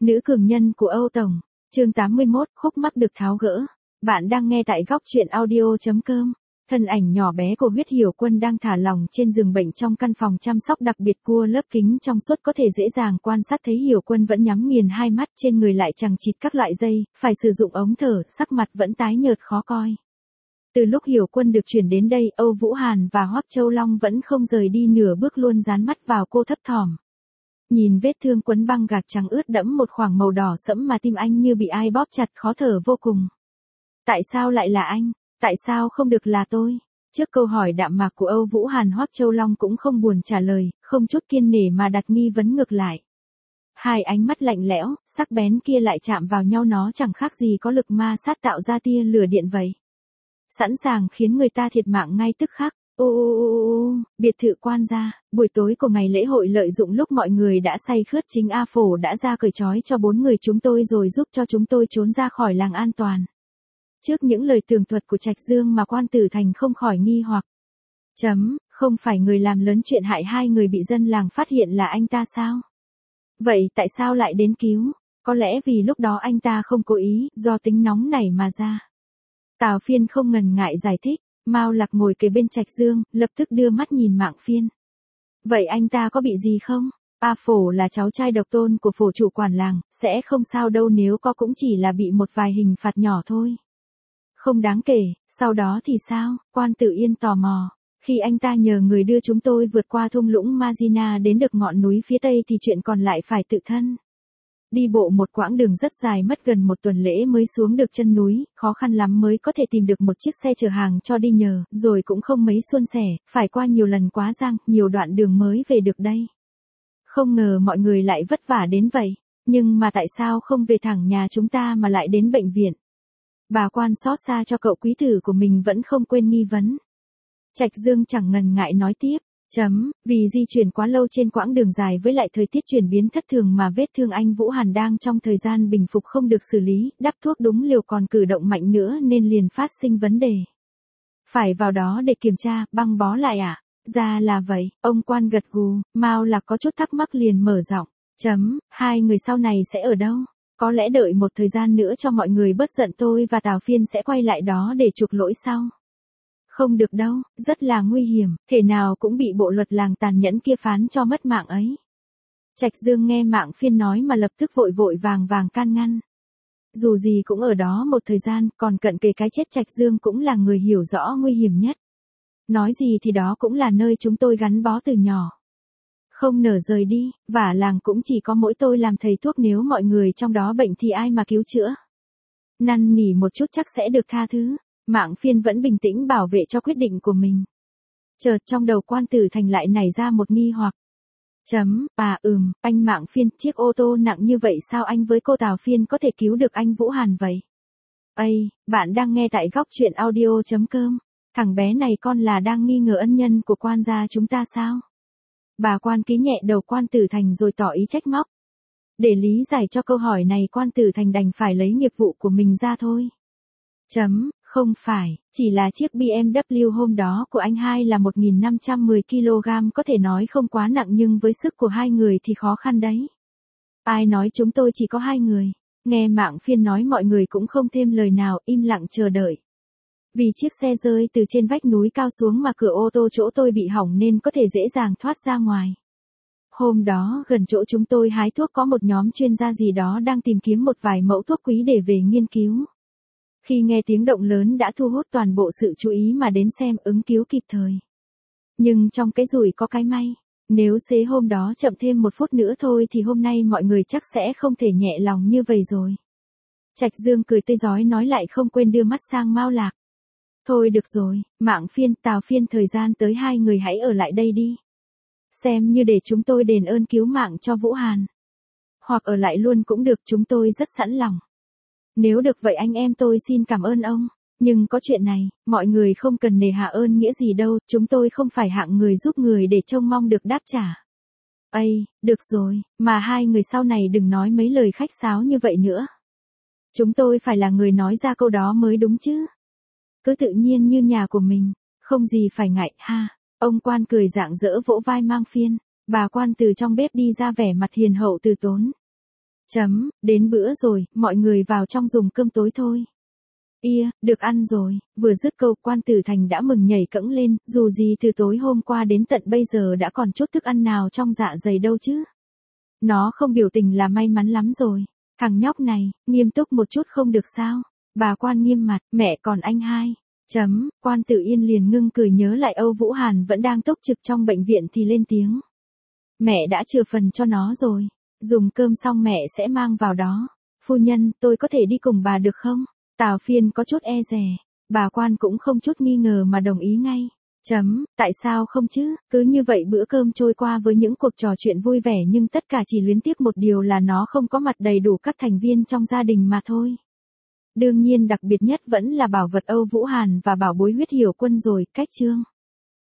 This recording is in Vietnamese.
Nữ cường nhân của Âu Tổng, chương 81, khúc mắc được tháo gỡ. Bạn đang nghe tại góc truyện audio.com. Thân ảnh nhỏ bé của Huyết Hiểu Quân đang thả lỏng trên giường bệnh trong căn phòng chăm sóc đặc biệt cua lớp kính trong suốt có thể dễ dàng quan sát thấy Hiểu Quân vẫn nhắm nghiền hai mắt, trên người lại chằng chịt các loại dây, phải sử dụng ống thở, sắc mặt vẫn tái nhợt khó coi. Từ lúc Hiểu Quân được chuyển đến đây, Âu Vũ Hàn và Hoắc Châu Long vẫn không rời đi nửa bước, luôn dán mắt vào cô thấp thỏm. Nhìn vết thương quấn băng gạc trắng ướt đẫm một khoảng màu đỏ sẫm mà tim anh như bị ai bóp chặt, khó thở vô cùng. Tại sao lại là anh? Tại sao không được là tôi? Trước câu hỏi đạm mạc của Âu Vũ Hàn, Hoắc Châu Long cũng không buồn trả lời, không chút kiên nể mà đặt nghi vấn ngược lại. Hai ánh mắt lạnh lẽo, sắc bén kia lại chạm vào nhau, nó chẳng khác gì có lực ma sát tạo ra tia lửa điện vậy. Sẵn sàng khiến người ta thiệt mạng ngay tức khắc. Biệt thự Quan gia, buổi tối của ngày lễ hội, lợi dụng lúc mọi người đã say khướt, chính A Phổ đã ra cởi trói cho 4 người chúng tôi rồi giúp cho chúng tôi trốn ra khỏi làng an toàn. Trước những lời tường thuật của Trạch Dương mà Quan Tử Thành không khỏi nghi hoặc. Không phải người làm lớn chuyện hại 2 người bị dân làng phát hiện là anh ta sao? Vậy tại sao lại đến cứu? Có lẽ vì lúc đó anh ta không cố ý, do tính nóng nảy mà ra. Tào Phiên không ngần ngại giải thích. Mao Lạc ngồi kế bên Trạch Dương, lập tức đưa mắt nhìn Mạng Phiên. Vậy anh ta có bị gì không? A Phổ là cháu trai độc tôn của phổ chủ quản làng, sẽ không sao đâu, nếu có cũng chỉ là bị một vài hình phạt nhỏ thôi. Không đáng kể, sau đó thì sao? Quan Tử Yên tò mò. Khi anh ta nhờ người đưa chúng tôi vượt qua thung lũng Magina đến được ngọn núi phía tây thì chuyện còn lại phải tự thân. Đi bộ một quãng đường rất dài, mất gần 1 tuần lễ mới xuống được chân núi, khó khăn lắm mới có thể tìm được một chiếc xe chở hàng cho đi nhờ, rồi cũng không mấy suôn sẻ, phải qua nhiều lần quá giang, nhiều đoạn đường mới về được đây. Không ngờ mọi người lại vất vả đến vậy, nhưng mà tại sao không về thẳng nhà chúng ta mà lại đến bệnh viện? Bà Quan xót xa cho cậu quý tử của mình vẫn không quên nghi vấn. Trạch Dương chẳng ngần ngại nói tiếp. Vì di chuyển quá lâu trên quãng đường dài với lại thời tiết chuyển biến thất thường mà vết thương anh Vũ Hàn đang trong thời gian bình phục không được xử lý, đắp thuốc đúng liều còn cử động mạnh nữa nên liền phát sinh vấn đề. Phải vào đó để kiểm tra, băng bó lại à? Ra là vậy, ông Quan gật gù, Mao Lạc có chút thắc mắc liền mở giọng. 2 người sau này sẽ ở đâu? Có lẽ đợi một thời gian nữa cho mọi người bớt giận, tôi và Tào Phiên sẽ quay lại đó để chuộc lỗi sau. Không được đâu, rất là nguy hiểm, thể nào cũng bị bộ luật làng tàn nhẫn kia phán cho mất mạng ấy. Trạch Dương nghe Mạng Phiên nói mà lập tức vội vội vàng vàng can ngăn. Dù gì cũng ở đó một thời gian, còn cận kề cái chết, Trạch Dương cũng là người hiểu rõ nguy hiểm nhất. Nói gì thì đó cũng là nơi chúng tôi gắn bó từ nhỏ. Không nỡ rời đi, và làng cũng chỉ có mỗi tôi làm thầy thuốc, nếu mọi người trong đó bệnh thì ai mà cứu chữa. Năn nỉ một chút chắc sẽ được tha thứ. Mạng Phiên vẫn bình tĩnh bảo vệ cho quyết định của mình. Chợt trong đầu Quan Tử Thành lại nảy ra một nghi hoặc. Anh Mạng Phiên, chiếc ô tô nặng như vậy sao anh với cô Tào Phiên có thể cứu được anh Vũ Hàn vậy? Bạn đang nghe tại góc truyện audio.com. Thằng bé này con là đang nghi ngờ ân nhân của Quan gia chúng ta sao? Bà Quan ký nhẹ đầu Quan Tử Thành rồi tỏ ý trách móc. Để lý giải cho câu hỏi này, Quan Tử Thành đành phải lấy nghiệp vụ của mình ra thôi. Không phải, chỉ là chiếc BMW hôm đó của anh hai là 1.510 kg, có thể nói không quá nặng nhưng với sức của 2 người thì khó khăn đấy. Ai nói chúng tôi chỉ có 2 người? Nghe Mạng Phiên nói mọi người cũng không thêm lời nào, im lặng chờ đợi. Vì chiếc xe rơi từ trên vách núi cao xuống mà cửa ô tô chỗ tôi bị hỏng nên có thể dễ dàng thoát ra ngoài. Hôm đó gần chỗ chúng tôi hái thuốc có một nhóm chuyên gia gì đó đang tìm kiếm một vài mẫu thuốc quý để về nghiên cứu. Khi nghe tiếng động lớn đã thu hút toàn bộ sự chú ý mà đến xem, ứng cứu kịp thời. Nhưng trong cái rủi có cái may, nếu xế hôm đó chậm thêm 1 phút nữa thôi thì hôm nay mọi người chắc sẽ không thể nhẹ lòng như vậy rồi. Trạch Dương cười tươi rói nói, lại không quên đưa mắt sang Mao Lạc. Thôi được rồi, Mạng Phiên, Tào Phiên, thời gian tới 2 người hãy ở lại đây đi. Xem như để chúng tôi đền ơn cứu mạng cho Vũ Hàn. Hoặc ở lại luôn cũng được, chúng tôi rất sẵn lòng. Nếu được vậy anh em tôi xin cảm ơn ông. Nhưng có chuyện này, mọi người không cần nề hà ơn nghĩa gì đâu, chúng tôi không phải hạng người giúp người để trông mong được đáp trả. Được rồi, mà 2 người sau này đừng nói mấy lời khách sáo như vậy nữa. Chúng tôi phải là người nói ra câu đó mới đúng chứ. Cứ tự nhiên như nhà của mình, không gì phải ngại ha. Ông Quan cười rạng rỡ vỗ vai Mang Phiên, bà Quan từ trong bếp đi ra vẻ mặt hiền hậu từ tốn. Đến bữa rồi, mọi người vào trong dùng cơm tối thôi. Được ăn rồi. Vừa dứt câu, Quan Tử Thành đã mừng nhảy cẫng lên, dù gì từ tối hôm qua đến tận bây giờ đã còn chút thức ăn nào trong dạ dày đâu chứ. Nó không biểu tình là may mắn lắm rồi. Thằng nhóc này, nghiêm túc một chút không được sao? Bà Quan nghiêm mặt, mẹ còn anh hai. Quan Tử Yên liền ngưng cười nhớ lại Âu Vũ Hàn vẫn đang túc trực trong bệnh viện thì lên tiếng. Mẹ đã chừa phần cho nó rồi. Dùng cơm xong mẹ sẽ mang vào đó. Phu nhân, tôi có thể đi cùng bà được không? Tào Phiên có chút e dè. Bà Quan cũng không chút nghi ngờ mà đồng ý ngay. Tại sao không chứ? Cứ như vậy bữa cơm trôi qua với những cuộc trò chuyện vui vẻ nhưng tất cả chỉ luyến tiếc một điều là nó không có mặt đầy đủ các thành viên trong gia đình mà thôi. Đương nhiên đặc biệt nhất vẫn là bảo vật Âu Vũ Hàn và bảo bối Huyết Hiểu Quân rồi, cách Trương.